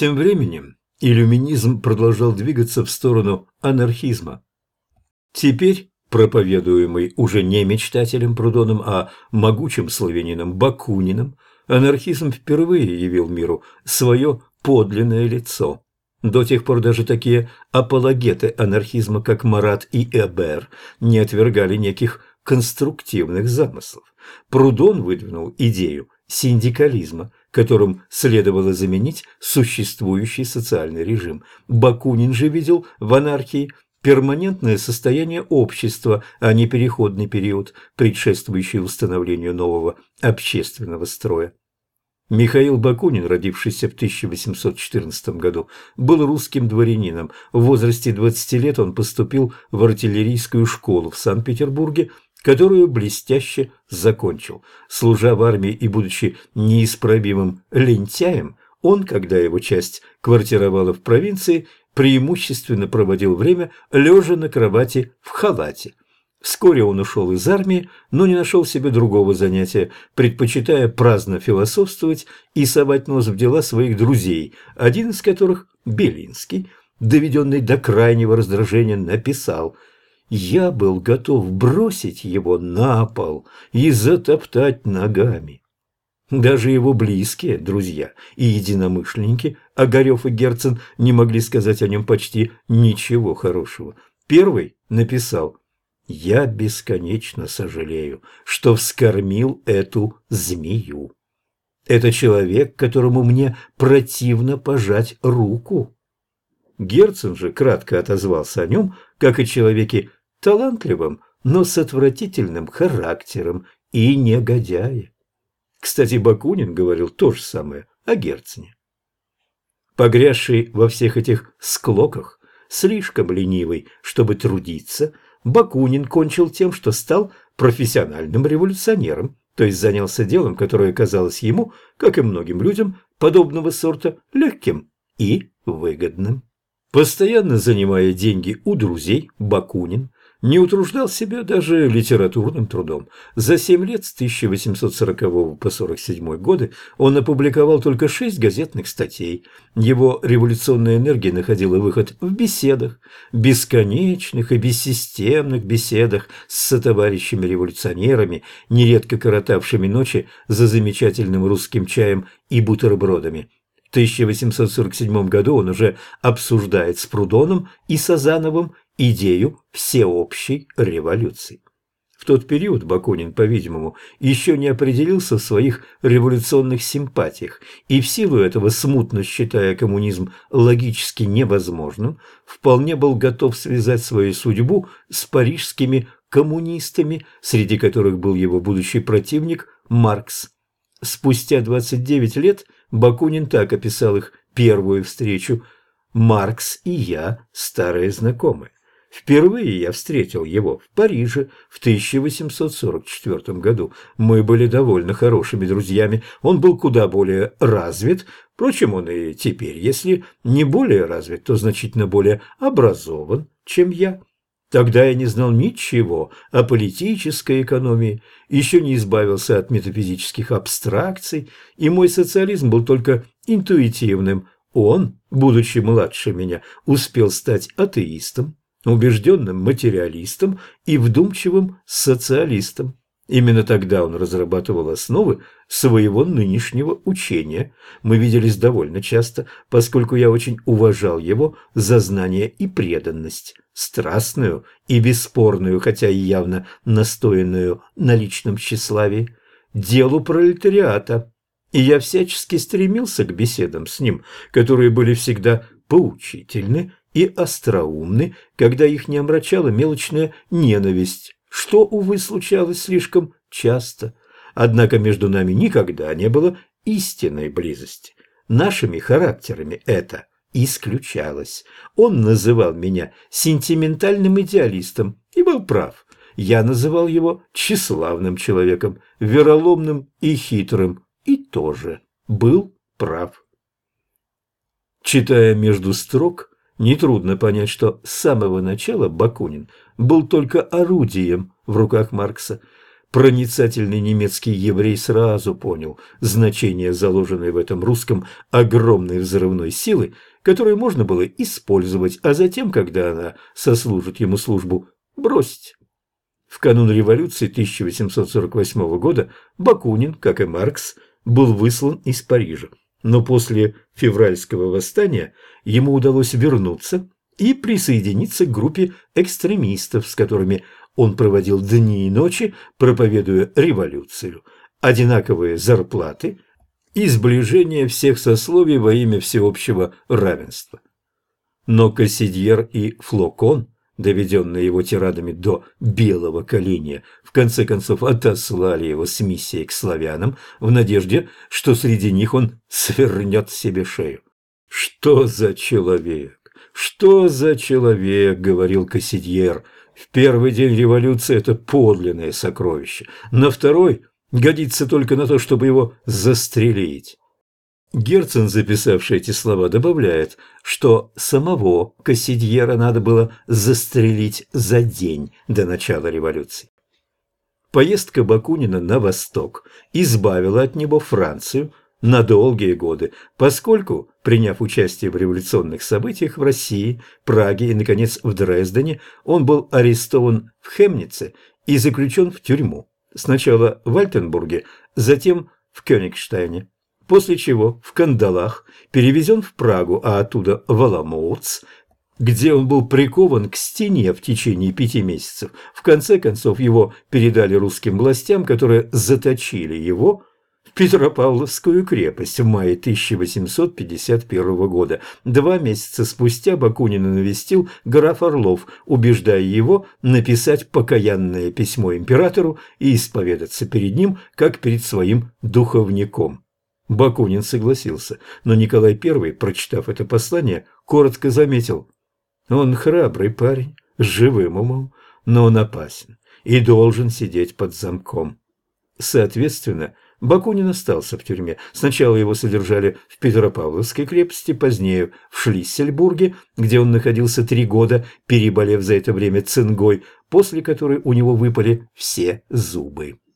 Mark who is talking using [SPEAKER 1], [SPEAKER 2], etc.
[SPEAKER 1] Тем временем иллюминизм продолжал двигаться в сторону анархизма. Теперь, проповедуемый уже не мечтателем Прудоном, а могучим славянином Бакуниным, анархизм впервые явил миру свое подлинное лицо. До тех пор даже такие апологеты анархизма, как Марат и Эбер, не отвергали неких конструктивных замыслов. Прудон выдвинул идею синдикализма, которым следовало заменить существующий социальный режим. Бакунин же видел в анархии перманентное состояние общества, а не переходный период, предшествующий установлению нового общественного строя. Михаил Бакунин, родившийся в 1814 году, был русским дворянином. В возрасте 20 лет он поступил в артиллерийскую школу в Санкт-Петербурге, которую блестяще закончил. Служа в армии и будучи неисправимым лентяем, он, когда его часть квартировала в провинции, преимущественно проводил время лежа на кровати в халате. Вскоре он ушел из армии, но не нашел себе другого занятия, предпочитая праздно философствовать и совать нос в дела своих друзей, один из которых, Белинский, доведенный до крайнего раздражения, написал: «Я был готов бросить его на пол и затоптать ногами». Даже его близкие друзья и единомышленники, Огарев и Герцен, не могли сказать о нем почти ничего хорошего. Первый написал: «Я бесконечно сожалею, что вскормил эту змею. Это человек, которому мне противно пожать руку». Герцен же кратко отозвался о нем, как о человеке талантливом, но с отвратительным характером и негодяе. Кстати, Бакунин говорил то же самое о Герцене. Погрязший во всех этих склоках, слишком ленивый, чтобы трудиться, Бакунин кончил тем, что стал профессиональным революционером, то есть занялся делом, которое казалось ему, как и многим людям подобного сорта, легким и выгодным. Постоянно занимая деньги у друзей, Бакунин не утруждал себя даже литературным трудом. За 7 лет с 1840 по 1847 годы он опубликовал только 6 газетных статей. Его революционная энергия находила выход в беседах, бесконечных и бессистемных беседах с сотоварищами-революционерами, нередко коротавшими ночи за замечательным русским чаем и бутербродами. В 1847 году он уже обсуждает с Прудоном и Сазановым идею всеобщей революции. В тот период Бакунин, по-видимому, еще не определился в своих революционных симпатиях и в силу этого, смутно считая коммунизм логически невозможным, вполне был готов связать свою судьбу с парижскими коммунистами, среди которых был его будущий противник Маркс. Спустя 29 лет Бакунин так описал их первую встречу: «Маркс и я старые знакомые. Впервые я встретил его в Париже в 1844 году. Мы были довольно хорошими друзьями. Он был куда более развит. Впрочем, он и теперь, если не более развит, то значительно более образован, чем я. Тогда я не знал ничего о политической экономии, еще не избавился от метафизических абстракций, и мой социализм был только интуитивным. Он, будучи младше меня, успел стать атеистом, убежденным материалистом и вдумчивым социалистом. Именно тогда он разрабатывал основы своего нынешнего учения. Мы виделись довольно часто, поскольку я очень уважал его за знание и преданность, страстную и бесспорную, хотя и явно настоянную на личном тщеславии, делу пролетариата. И я всячески стремился к беседам с ним, которые были всегда поучительны и остроумны, когда их не омрачала мелочная ненависть, что, увы, случалось слишком часто. Однако между нами никогда не было истинной близости. Нашими характерами это исключалось. Он называл меня сентиментальным идеалистом и был прав. Я называл его тщеславным человеком, вероломным и хитрым, и тоже был прав. Читая между строк, нетрудно понять, что с самого начала Бакунин был только орудием в руках Маркса. проницательный немецкий еврей сразу понял значение заложенной в этом русском огромной взрывной силы, которую можно было использовать, а затем, когда она сослужит ему службу, бросить. В канун революции 1848 года Бакунин, как и Маркс, был выслан из Парижа, но после февральского восстания ему удалось вернуться и присоединиться к группе экстремистов, с которыми он проводил дни и ночи, проповедуя революцию, одинаковые зарплаты и сближение всех сословий во имя всеобщего равенства. Но Кассидьер и Флокон, доведенные его тирадами до белого коленя, в конце концов отослали его с миссией к славянам в надежде, что среди них он свернет себе шею. «Что за человек? Что за человек?» – говорил Кассидьер. «В первый день революции это подлинное сокровище, на второй годится только на то, чтобы его застрелить». Герцен, записавший эти слова, добавляет, что самого Кассидьера надо было застрелить за день до начала революции. Поездка Бакунина на восток избавила от него Францию на долгие годы, поскольку, приняв участие в революционных событиях в России, Праге и, наконец, в Дрездене, он был арестован в Хемнице и заключен в тюрьму, сначала в Альтенбурге, затем в Кёнигштейне. После чего в кандалах перевезен в Прагу, а оттуда в Аламоутс, где он был прикован к стене в течение 5 месяцев. В конце концов его передали русским властям, которые заточили его в Петропавловскую крепость в мае 1851 года. 2 месяца спустя Бакунина навестил граф Орлов, убеждая его написать покаянное письмо императору и исповедаться перед ним, как перед своим духовником. Бакунин согласился, но Николай I, прочитав это послание, коротко заметил: «Он храбрый парень, с живым умом, но он опасен и должен сидеть под замком». Соответственно, Бакунин остался в тюрьме. Сначала его содержали в Петропавловской крепости, позднее в Шлиссельбурге, где он находился 3 года, переболев за это время цингой, после которой у него выпали все зубы.